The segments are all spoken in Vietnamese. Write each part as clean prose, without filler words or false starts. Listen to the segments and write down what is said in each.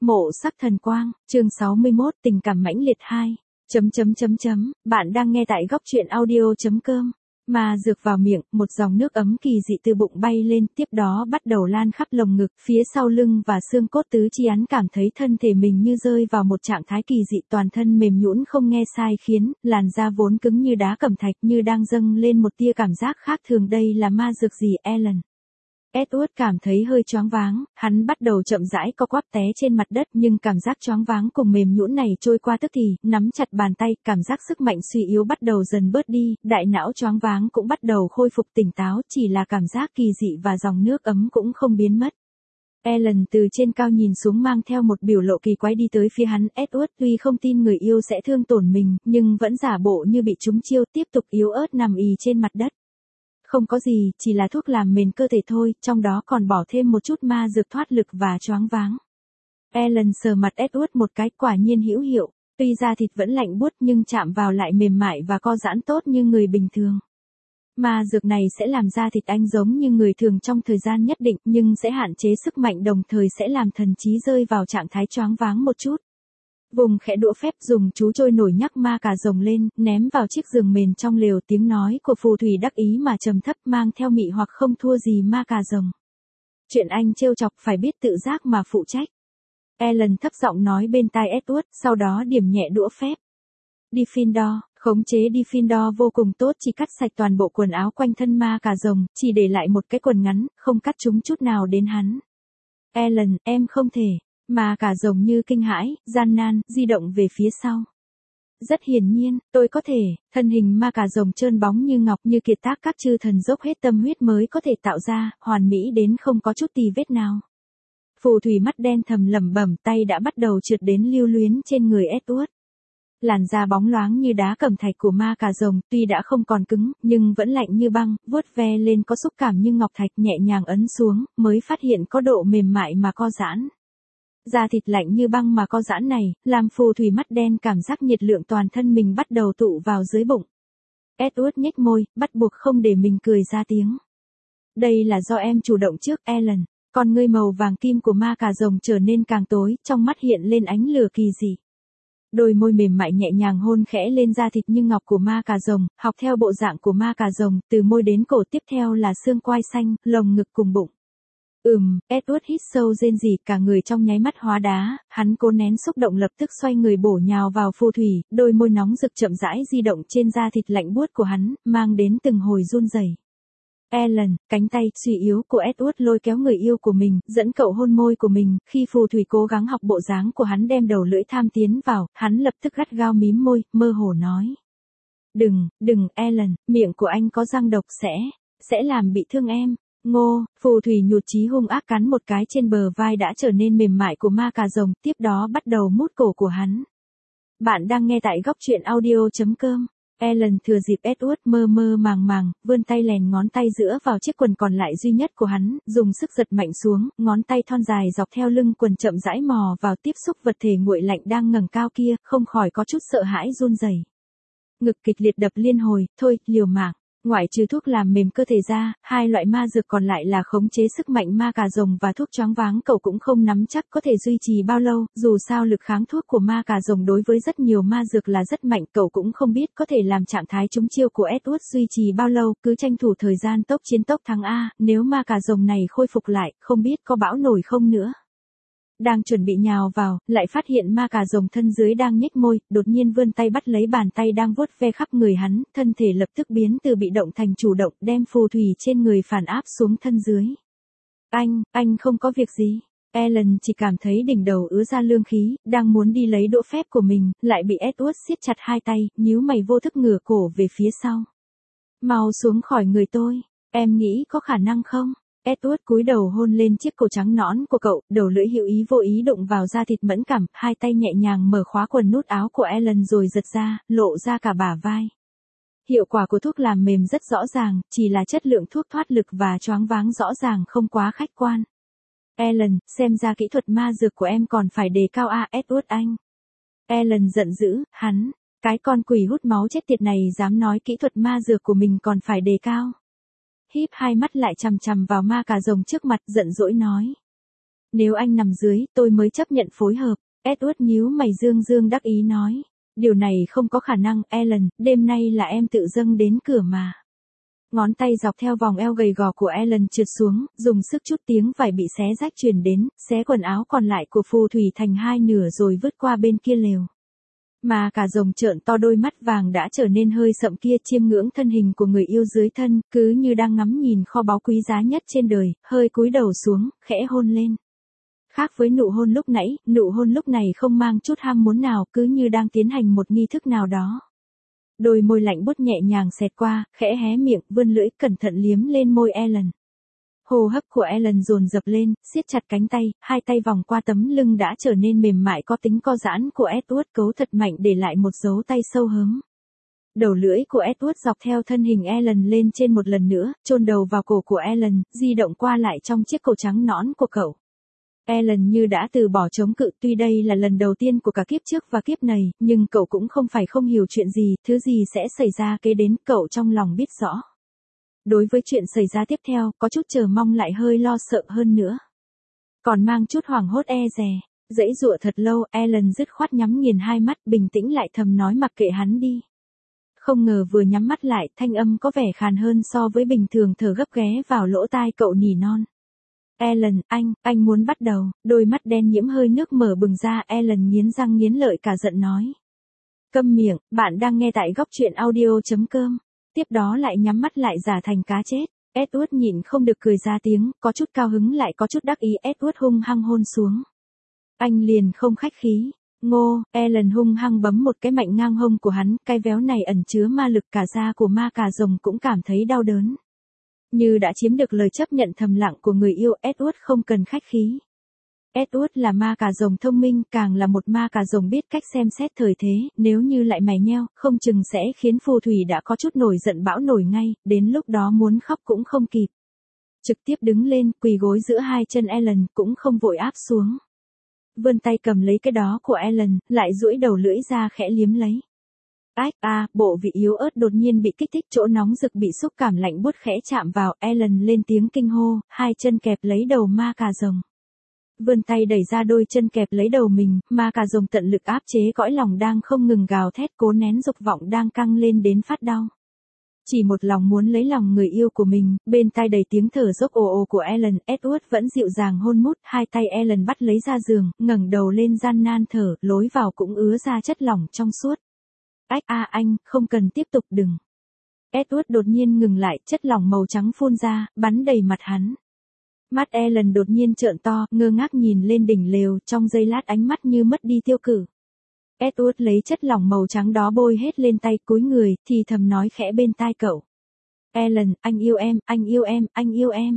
Mộ sắc thần quang, chương 61, tình cảm mãnh liệt 2. Bạn đang nghe tại góc truyện audio.com. Mà dược vào miệng, một dòng nước ấm kỳ dị từ bụng bay lên, tiếp đó bắt đầu lan khắp lồng ngực, phía sau lưng và xương cốt tứ chi. Hắn cảm thấy thân thể mình như rơi vào một trạng thái kỳ dị, toàn thân mềm nhũn không nghe sai khiến, làn da vốn cứng như đá cẩm thạch như đang dâng lên một tia cảm giác khác thường. Đây là ma dược gì Ellen? Edward cảm thấy hơi choáng váng, hắn bắt đầu chậm rãi co quắp té trên mặt đất, nhưng cảm giác choáng váng cùng mềm nhũn này trôi qua tức thì, nắm chặt bàn tay, cảm giác sức mạnh suy yếu bắt đầu dần bớt đi, đại não choáng váng cũng bắt đầu khôi phục tỉnh táo, chỉ là cảm giác kỳ dị và dòng nước ấm cũng không biến mất. Ellen từ trên cao nhìn xuống mang theo một biểu lộ kỳ quái đi tới phía hắn. Edward tuy không tin người yêu sẽ thương tổn mình, nhưng vẫn giả bộ như bị trúng chiêu, tiếp tục yếu ớt nằm ì trên mặt đất. Không có gì, chỉ là thuốc làm mềm cơ thể thôi, trong đó còn bỏ thêm một chút ma dược thoát lực và choáng váng. Ellen sờ mặt Edward một cái, quả nhiên hữu hiệu, tuy da thịt vẫn lạnh buốt nhưng chạm vào lại mềm mại và co giãn tốt như người bình thường. Ma dược này sẽ làm da thịt anh giống như người thường trong thời gian nhất định, nhưng sẽ hạn chế sức mạnh, đồng thời sẽ làm thần trí rơi vào trạng thái choáng váng một chút. Vùng khẽ đũa phép, dùng chú trôi nổi nhắc ma cà rồng lên, ném vào chiếc giường mền trong lều. Tiếng nói của phù thủy đắc ý mà trầm thấp, mang theo mị hoặc không thua gì ma cà rồng. Chuyện anh trêu chọc phải biết tự giác mà phụ trách. Ellen thấp giọng nói bên tai Edward, sau đó điểm nhẹ đũa phép. Diffindor, khống chế Diffindor vô cùng tốt, chỉ cắt sạch toàn bộ quần áo quanh thân ma cà rồng, chỉ để lại một cái quần ngắn, không cắt chúng chút nào đến hắn. Ellen, em không thể. Ma cà rồng như kinh hãi, gian nan, di động về phía sau. Rất hiển nhiên, tôi có thể. Thân hình ma cà rồng trơn bóng như ngọc, như kiệt tác các chư thần dốc hết tâm huyết mới có thể tạo ra, hoàn mỹ đến không có chút tì vết nào. Phù thủy mắt đen thầm lẩm bẩm, tay đã bắt đầu trượt đến lưu luyến trên người Edward. Làn da bóng loáng như đá cẩm thạch của ma cà rồng, tuy đã không còn cứng, nhưng vẫn lạnh như băng, vuốt ve lên có xúc cảm như ngọc thạch, nhẹ nhàng ấn xuống, mới phát hiện có độ mềm mại mà co giãn. Da thịt lạnh như băng mà co giãn này, làm phù thủy mắt đen cảm giác nhiệt lượng toàn thân mình bắt đầu tụ vào dưới bụng. Edward nhếch môi, bắt buộc không để mình cười ra tiếng. Đây là do em chủ động trước, Ellen. Con ngươi màu vàng kim của ma cà rồng trở nên càng tối, trong mắt hiện lên ánh lửa kỳ dị. Đôi môi mềm mại nhẹ nhàng hôn khẽ lên da thịt như ngọc của ma cà rồng, học theo bộ dạng của ma cà rồng, từ môi đến cổ, tiếp theo là xương quai xanh, lồng ngực cùng bụng. Edward hít sâu rên rỉ, cả người trong nháy mắt hóa đá, hắn cố nén xúc động lập tức xoay người bổ nhào vào phù thủy, đôi môi nóng rực chậm rãi di động trên da thịt lạnh buốt của hắn, mang đến từng hồi run rẩy. Ellen, cánh tay suy yếu của Edward lôi kéo người yêu của mình, dẫn cậu hôn môi của mình, khi phù thủy cố gắng học bộ dáng của hắn đem đầu lưỡi tham tiến vào, hắn lập tức gắt gao mím môi, mơ hồ nói. Đừng, Ellen, miệng của anh có răng độc sẽ làm bị thương em. Ngô, phù thủy nhụt chí hung ác cắn một cái trên bờ vai đã trở nên mềm mại của ma cà rồng, tiếp đó bắt đầu mút cổ của hắn. Bạn đang nghe tại góc truyện audio.com. Ellen thừa dịp Edward mơ mơ màng, vươn tay lèn ngón tay giữa vào chiếc quần còn lại duy nhất của hắn, dùng sức giật mạnh xuống, ngón tay thon dài dọc theo lưng quần chậm rãi mò vào tiếp xúc vật thể nguội lạnh đang ngẩng cao kia, không khỏi có chút sợ hãi run rẩy. Ngực kịch liệt đập liên hồi, thôi, liều mạng. Ngoại trừ thuốc làm mềm cơ thể ra, hai loại ma dược còn lại là khống chế sức mạnh ma cà rồng và thuốc choáng váng, cậu cũng không nắm chắc có thể duy trì bao lâu, dù sao lực kháng thuốc của ma cà rồng đối với rất nhiều ma dược là rất mạnh, cậu cũng không biết có thể làm trạng thái trúng chiêu của Edward duy trì bao lâu, cứ tranh thủ thời gian tốc chiến tốc thắng a, nếu ma cà rồng này khôi phục lại, không biết có bão nổi không nữa. Đang chuẩn bị nhào vào, lại phát hiện ma cà rồng thân dưới đang nhếch môi, đột nhiên vươn tay bắt lấy bàn tay đang vuốt ve khắp người hắn, thân thể lập tức biến từ bị động thành chủ động, đem phù thủy trên người phản áp xuống thân dưới. Anh không có việc gì. Ellen chỉ cảm thấy đỉnh đầu ứa ra lương khí, đang muốn đi lấy đũa phép của mình, lại bị Edward siết chặt hai tay, nhíu mày vô thức ngửa cổ về phía sau. Mau xuống khỏi người tôi, em nghĩ có khả năng không? Edward cúi đầu hôn lên chiếc cổ trắng nõn của cậu, đầu lưỡi hữu ý vô ý đụng vào da thịt mẫn cảm, hai tay nhẹ nhàng mở khóa quần nút áo của Ellen rồi giật ra, lộ ra cả bả vai. Hiệu quả của thuốc làm mềm rất rõ ràng, chỉ là chất lượng thuốc thoát lực và choáng váng rõ ràng không quá khách quan. Ellen, xem ra kỹ thuật ma dược của em còn phải đề cao Edward anh. Ellen giận dữ, cái con quỷ hút máu chết tiệt này dám nói kỹ thuật ma dược của mình còn phải đề cao. Híp hai mắt lại chằm chằm vào ma cà rồng trước mặt, giận dỗi nói. Nếu anh nằm dưới, tôi mới chấp nhận phối hợp. Edward nhíu mày dương dương đắc ý nói. Điều này không có khả năng, Ellen, đêm nay là em tự dâng đến cửa mà. Ngón tay dọc theo vòng eo gầy gò của Ellen trượt xuống, dùng sức chút tiếng vải bị xé rách truyền đến, xé quần áo còn lại của phù thủy thành hai nửa rồi vứt qua bên kia lều. Mà cả rồng trợn to đôi mắt vàng đã trở nên hơi sậm kia chiêm ngưỡng thân hình của người yêu dưới thân, cứ như đang ngắm nhìn kho báu quý giá nhất trên đời, hơi cúi đầu xuống, khẽ hôn lên. Khác với nụ hôn lúc nãy, nụ hôn lúc này không mang chút ham muốn nào, cứ như đang tiến hành một nghi thức nào đó. Đôi môi lạnh buốt nhẹ nhàng xẹt qua, khẽ hé miệng, vươn lưỡi cẩn thận liếm lên môi Ellen. Hô hấp của Ellen dồn dập lên, siết chặt cánh tay, hai tay vòng qua tấm lưng đã trở nên mềm mại có tính co giãn của Edward cấu thật mạnh để lại một dấu tay sâu hớm. Đầu lưỡi của Edward dọc theo thân hình Ellen lên trên một lần nữa, chôn đầu vào cổ của Ellen, di động qua lại trong chiếc cổ trắng nõn của cậu. Ellen như đã từ bỏ chống cự, tuy đây là lần đầu tiên của cả kiếp trước và kiếp này, nhưng cậu cũng không phải không hiểu chuyện gì, thứ gì sẽ xảy ra kế đến, cậu trong lòng biết rõ. Đối với chuyện xảy ra tiếp theo, có chút chờ mong lại hơi lo sợ hơn nữa. Còn mang chút hoảng hốt e dè, dãy dụa thật lâu, Ellen dứt khoát nhắm nghiền hai mắt, bình tĩnh lại thầm nói mặc kệ hắn đi. Không ngờ vừa nhắm mắt lại, thanh âm có vẻ khàn hơn so với bình thường, thở gấp ghé vào lỗ tai cậu nỉ non. Ellen, anh muốn bắt đầu, đôi mắt đen nhiễm hơi nước mở bừng ra, Ellen nghiến răng nghiến lợi cả giận nói. Câm miệng, bạn đang nghe tại góc truyện audio.com. Tiếp đó lại nhắm mắt lại giả thành cá chết. Edward nhịn không được cười ra tiếng, có chút cao hứng lại có chút đắc ý. Edward hung hăng hôn xuống. Anh liền không khách khí. Ngô, Ellen hung hăng bấm một cái mạnh ngang hông của hắn, cái véo này ẩn chứa ma lực, cả da của ma cà rồng cũng cảm thấy đau đớn. Như đã chiếm được lời chấp nhận thầm lặng của người yêu, Edward không cần khách khí. Edward là ma cà rồng thông minh, càng là một ma cà rồng biết cách xem xét thời thế, nếu như lại mày nheo, không chừng sẽ khiến phù thủy đã có chút nổi giận bão nổi ngay, đến lúc đó muốn khóc cũng không kịp. Trực tiếp đứng lên, quỳ gối giữa hai chân Ellen, cũng không vội áp xuống. Vươn tay cầm lấy cái đó của Ellen, lại duỗi đầu lưỡi ra khẽ liếm lấy. Ách bộ vị yếu ớt đột nhiên bị kích thích, chỗ nóng rực bị xúc cảm lạnh buốt khẽ chạm vào, Ellen lên tiếng kinh hô, hai chân kẹp lấy đầu ma cà rồng. Vươn tay đẩy ra đôi chân kẹp lấy đầu mình, ma cà rồng tận lực áp chế cõi lòng đang không ngừng gào thét, cố nén dục vọng đang căng lên đến phát đau. Chỉ một lòng muốn lấy lòng người yêu của mình, bên tai đầy tiếng thở dốc ồ ồ của Ellen, Edward vẫn dịu dàng hôn mút, hai tay Ellen bắt lấy ra giường, ngẩng đầu lên gian nan thở, lối vào cũng ứa ra chất lỏng trong suốt. Ách anh, không cần tiếp tục đừng. Edward đột nhiên ngừng lại, chất lỏng màu trắng phun ra, bắn đầy mặt hắn. Mắt Ellen đột nhiên trợn to, ngơ ngác nhìn lên đỉnh lều, trong giây lát ánh mắt như mất đi tiêu cự. Edward lấy chất lỏng màu trắng đó bôi hết lên tay, cúi người, thì thầm nói khẽ bên tai cậu. Ellen, anh yêu em, anh yêu em, anh yêu em.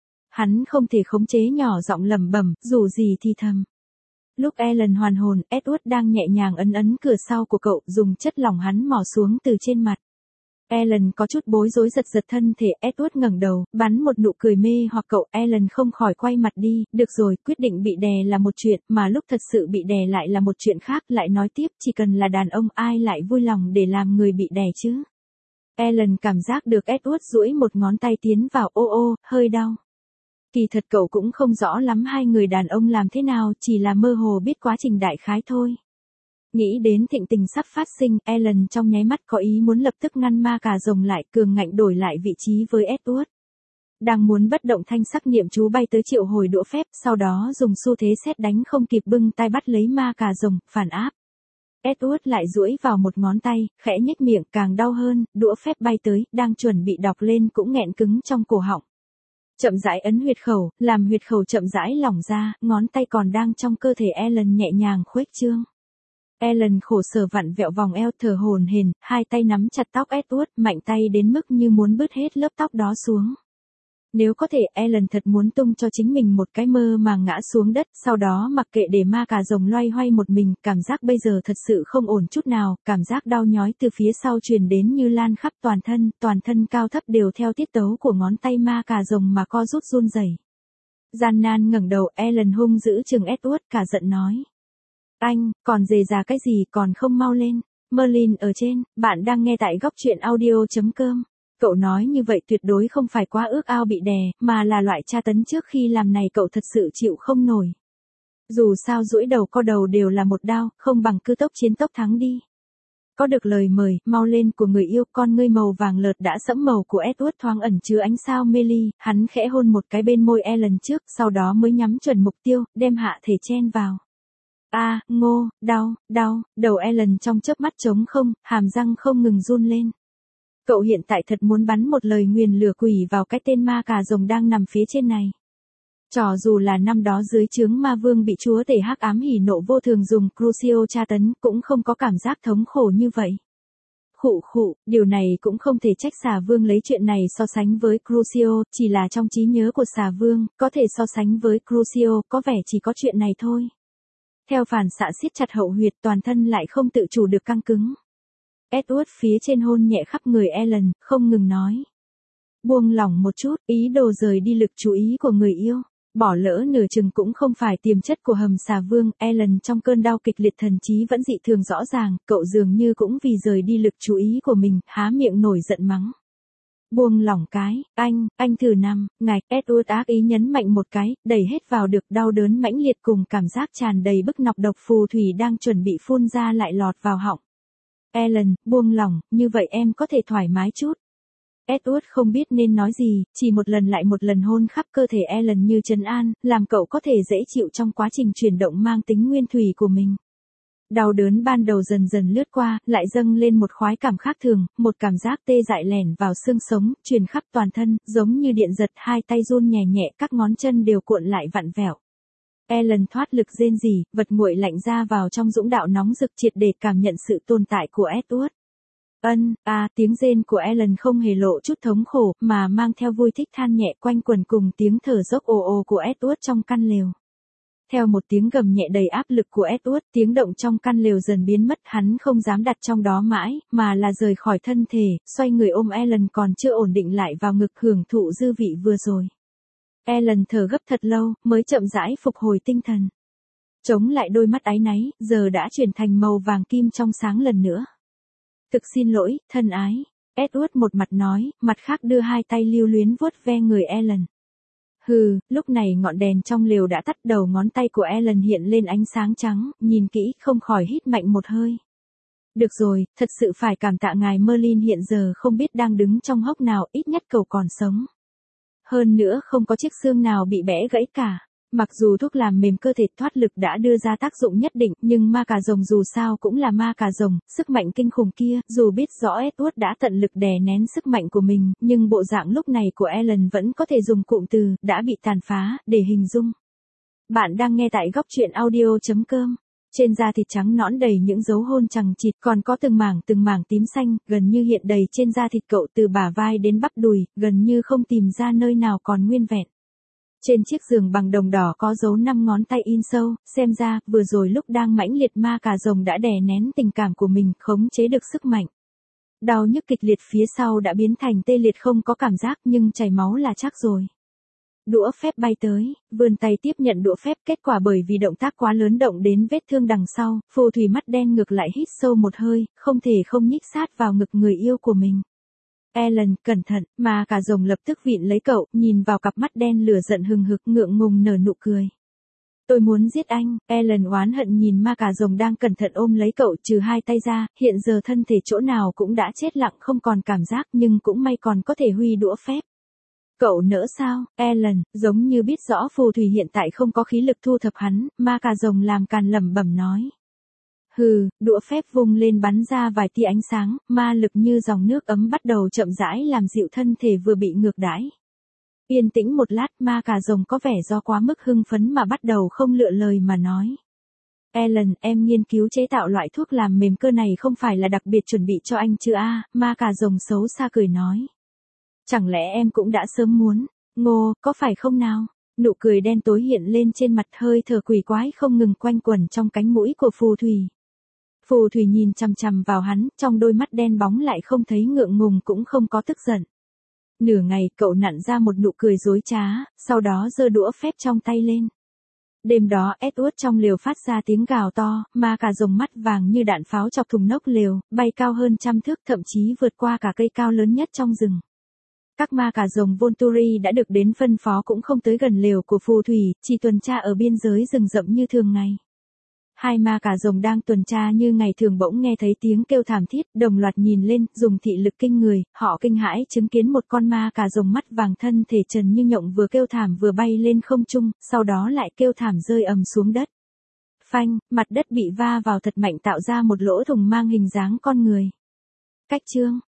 Hắn không thể khống chế nhỏ giọng lẩm bẩm, dù gì thì thầm. Lúc Ellen hoàn hồn, Edward đang nhẹ nhàng ấn cửa sau của cậu, dùng chất lỏng hắn mò xuống từ trên mặt. Ellen có chút bối rối giật giật thân thể, Edward ngẩng đầu, bắn một nụ cười mê hoặc cậu, Ellen không khỏi quay mặt đi, được rồi, quyết định bị đè là một chuyện, mà lúc thật sự bị đè lại là một chuyện khác, lại nói tiếp, chỉ cần là đàn ông ai lại vui lòng để làm người bị đè chứ. Ellen cảm giác được Edward duỗi một ngón tay tiến vào, ô, hơi đau. Kỳ thật cậu cũng không rõ lắm hai người đàn ông làm thế nào, chỉ là mơ hồ biết quá trình đại khái thôi. Nghĩ đến thịnh tình sắp phát sinh, Ellen trong nháy mắt có ý muốn lập tức ngăn ma cà rồng lại, cường ngạnh đổi lại vị trí với Edward. Đang muốn bất động thanh sắc niệm chú bay tới triệu hồi đũa phép, sau đó dùng xu thế sét đánh không kịp bưng tay bắt lấy ma cà rồng, phản áp. Edward lại duỗi vào một ngón tay, khẽ nhếch miệng, càng đau hơn, đũa phép bay tới, đang chuẩn bị đọc lên cũng nghẹn cứng trong cổ họng. Chậm rãi ấn huyệt khẩu, làm huyệt khẩu chậm rãi lỏng ra, ngón tay còn đang trong cơ thể Ellen nhẹ nhàng khuếch trương. Ellen khổ sở vặn vẹo vòng eo, thở hổn hển, hai tay nắm chặt tóc Edward, mạnh tay đến mức như muốn bứt hết lớp tóc đó xuống. Nếu có thể, Ellen thật muốn tung cho chính mình một cái mơ màng ngã xuống đất, sau đó mặc kệ để ma cà rồng loay hoay một mình, cảm giác bây giờ thật sự không ổn chút nào, cảm giác đau nhói từ phía sau truyền đến như lan khắp toàn thân cao thấp đều theo tiết tấu của ngón tay ma cà rồng mà co rút run rẩy. Gian nan ngẩng đầu, Ellen hung dữ trừng Edward, cả giận nói. Anh, còn dề già cái gì, còn không mau lên. Merlin ở trên, bạn đang nghe tại góc truyện audio.com. Cậu nói như vậy tuyệt đối không phải quá ước ao bị đè, mà là loại tra tấn trước khi làm này cậu thật sự chịu không nổi. Dù sao duỗi đầu co đầu đều là một đao, không bằng cứ tốc chiến tốc thắng đi. Có được lời mời, mau lên của người yêu, con ngươi màu vàng lợt đã sẫm màu của Edward thoáng ẩn chứa ánh sao mê ly, hắn khẽ hôn một cái bên môi Ellen trước, sau đó mới nhắm chuẩn mục tiêu, đem hạ thể chen vào. Ngô, đau, đầu Ellen trong chớp mắt trống không, hàm răng không ngừng run lên. Cậu hiện tại thật muốn bắn một lời nguyền lửa quỷ vào cái tên ma cà rồng đang nằm phía trên này. Cho dù là năm đó dưới trướng ma vương bị chúa tể hắc ám hỉ nộ vô thường dùng Crucio tra tấn cũng không có cảm giác thống khổ như vậy. Khụ, điều này cũng không thể trách xà vương lấy chuyện này so sánh với Crucio, chỉ là trong trí nhớ của xà vương, có thể so sánh với Crucio, có vẻ chỉ có chuyện này thôi. Theo phản xạ siết chặt hậu huyệt toàn thân lại không tự chủ được căng cứng. Edward phía trên hôn nhẹ khắp người Ellen, không ngừng nói. Buông lỏng một chút, ý đồ rời đi lực chú ý của người yêu. Bỏ lỡ nửa chừng cũng không phải tiềm chất của hầm xà vương, Ellen trong cơn đau kịch liệt thần trí vẫn dị thường rõ ràng, cậu dường như cũng vì rời đi lực chú ý của mình, há miệng nổi giận mắng. Buông lỏng cái, anh thử nằm, ngạch, Edward ác ý nhấn mạnh một cái, đẩy hết vào được đau đớn mãnh liệt cùng cảm giác tràn đầy bức nọc độc phù thủy đang chuẩn bị phun ra lại lọt vào họng. Ellen, buông lỏng, như vậy em có thể thoải mái chút. Edward không biết nên nói gì, chỉ một lần lại một lần hôn khắp cơ thể Ellen như trấn an, làm cậu có thể dễ chịu trong quá trình chuyển động mang tính nguyên thủy của mình. Đau đớn ban đầu dần dần lướt qua, lại dâng lên một khoái cảm khác thường, một cảm giác tê dại lẻn vào xương sống, truyền khắp toàn thân, giống như điện giật, hai tay run nhẹ nhẹ, các ngón chân đều cuộn lại vặn vẹo. Ellen thoát lực rên rỉ, vật nguội lạnh ra vào trong dũng đạo nóng rực triệt để cảm nhận sự tồn tại của Edward. Tiếng rên của Ellen không hề lộ chút thống khổ, mà mang theo vui thích than nhẹ quanh quẩn cùng tiếng thở dốc ồ ồ của Edward trong căn lều. Theo một tiếng gầm nhẹ đầy áp lực của Edward, tiếng động trong căn lều dần biến mất, hắn không dám đặt trong đó mãi, mà là rời khỏi thân thể, xoay người ôm Ellen còn chưa ổn định lại vào ngực hưởng thụ dư vị vừa rồi. Ellen thở gấp thật lâu, mới chậm rãi phục hồi tinh thần. Chống lại đôi mắt áy náy, giờ đã chuyển thành màu vàng kim trong sáng lần nữa. Thực xin lỗi, thân ái. Edward một mặt nói, mặt khác đưa hai tay lưu luyến vuốt ve người Ellen. Lúc này ngọn đèn trong lều đã tắt, đầu ngón tay của Ellen hiện lên ánh sáng trắng, nhìn kỹ không khỏi hít mạnh một hơi. Được rồi, thật sự phải cảm tạ ngài Merlin hiện giờ không biết đang đứng trong hốc nào, ít nhất cậu còn sống. Hơn nữa không có chiếc xương nào bị bẽ gãy cả. Mặc dù thuốc làm mềm cơ thể thoát lực đã đưa ra tác dụng nhất định, nhưng ma cà rồng dù sao cũng là ma cà rồng, sức mạnh kinh khủng kia, dù biết rõ Edward đã tận lực đè nén sức mạnh của mình, nhưng bộ dạng lúc này của Ellen vẫn có thể dùng cụm từ, đã bị tàn phá, để hình dung. Bạn đang nghe tại góc truyện audio.com. Trên da thịt trắng nõn đầy những dấu hôn chằng chịt, còn có từng mảng tím xanh, gần như hiện đầy trên da thịt cậu từ bả vai đến bắp đùi, gần như không tìm ra nơi nào còn nguyên vẹn. Trên chiếc giường bằng đồng đỏ có dấu 5 ngón tay in sâu, xem ra, vừa rồi lúc đang mãnh liệt ma cà rồng đã đè nén tình cảm của mình, khống chế được sức mạnh. Đau nhức kịch liệt phía sau đã biến thành tê liệt không có cảm giác nhưng chảy máu là chắc rồi. Đũa phép bay tới, vươn tay tiếp nhận đũa phép, kết quả bởi vì động tác quá lớn động đến vết thương đằng sau, phù thủy mắt đen ngược lại hít sâu một hơi, không thể không nhích sát vào ngực người yêu của mình. Ellen, cẩn thận, mà cả rồng lập tức vịn lấy cậu, nhìn vào cặp mắt đen lửa giận hừng hực ngượng ngùng nở nụ cười. Tôi muốn giết anh, Ellen oán hận nhìn ma cà rồng đang cẩn thận ôm lấy cậu trừ hai tay ra, hiện giờ thân thể chỗ nào cũng đã chết lặng không còn cảm giác nhưng cũng may còn có thể huy đũa phép. Cậu nỡ sao, Ellen, giống như biết rõ phù thủy hiện tại không có khí lực thu thập hắn, ma cà rồng làm càn lẩm bẩm nói. Đũa phép vung lên bắn ra vài tia ánh sáng, ma lực như dòng nước ấm bắt đầu chậm rãi làm dịu thân thể vừa bị ngược đãi. Yên tĩnh một lát, ma cà rồng có vẻ do quá mức hưng phấn mà bắt đầu không lựa lời mà nói. Ellen, em nghiên cứu chế tạo loại thuốc làm mềm cơ này không phải là đặc biệt chuẩn bị cho anh chứ ma cà rồng xấu xa cười nói. Chẳng lẽ em cũng đã sớm muốn, Ngô, có phải không nào? Nụ cười đen tối hiện lên trên mặt, hơi thở quỷ quái không ngừng quanh quẩn trong cánh mũi của phù thủy. Phù thủy nhìn chằm chằm vào hắn, trong đôi mắt đen bóng lại không thấy ngượng ngùng cũng không có tức giận. Nửa ngày, cậu nặn ra một nụ cười dối trá, sau đó giơ đũa phép trong tay lên. Đêm đó, Edward trong lều phát ra tiếng gào to, ma cà rồng mắt vàng như đạn pháo chọc thùng nóc lều, bay cao hơn 100 thước, thậm chí vượt qua cả cây cao lớn nhất trong rừng. Các ma cà rồng Volturi đã được đến phân phó cũng không tới gần lều của phù thủy, chỉ tuần tra ở biên giới rừng rậm như thường ngày. Hai ma cà rồng đang tuần tra như ngày thường bỗng nghe thấy tiếng kêu thảm thiết, đồng loạt nhìn lên, dùng thị lực kinh người, họ kinh hãi chứng kiến một con ma cà rồng mắt vàng thân thể trần như nhộng vừa kêu thảm vừa bay lên không trung, sau đó lại kêu thảm rơi ầm xuống đất. Phanh, mặt đất bị va vào thật mạnh tạo ra một lỗ thủng mang hình dáng con người. Cách chương